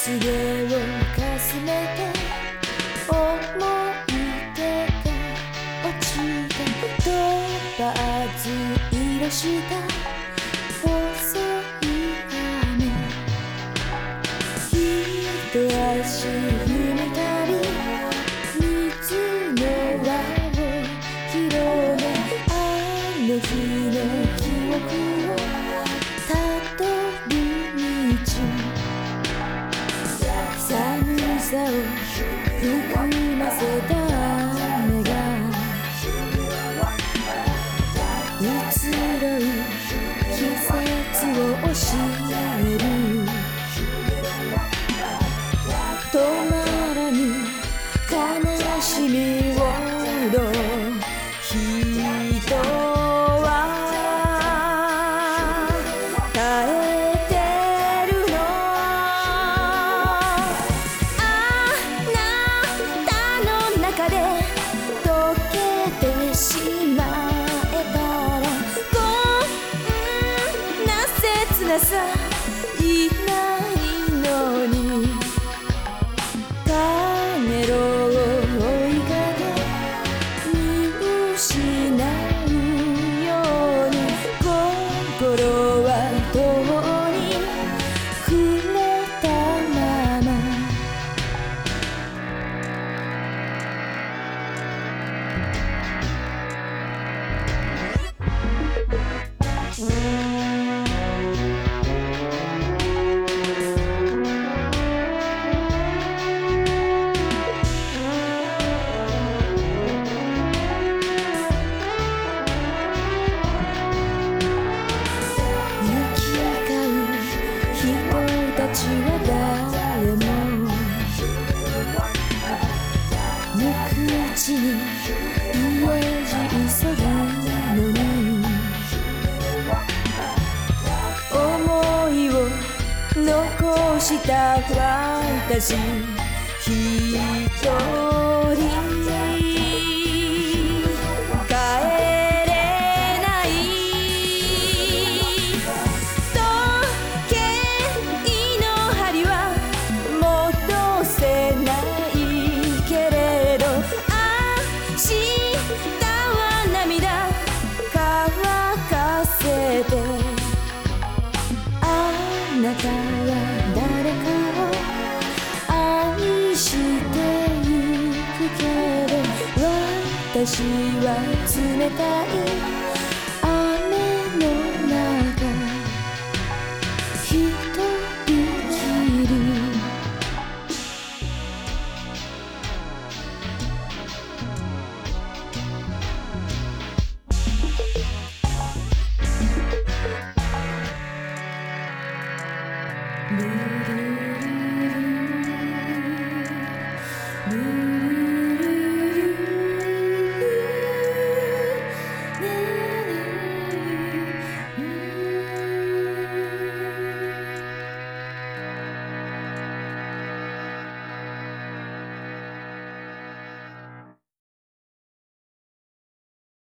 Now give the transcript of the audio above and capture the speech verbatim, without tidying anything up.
すげをかすめて思い出が落ちた飛ばず色した細い雨一足踏みたり水の輪を広げあの日の記憶をたどる道寒さを含ませた雨が移ろう季節を教える止まらぬ悲しみほど人は耐えてるのあなたの中で溶けてしまえたらこんな切なさいないのにかげろう追いかけ見失うように心は遠に暮れたまま誰も無口に家路急ぐのに思いを残した私一人帰れない時計の針は戻せないけれど明日は涙乾かせてあなたは誰かを愛してゆくけど私は冷たい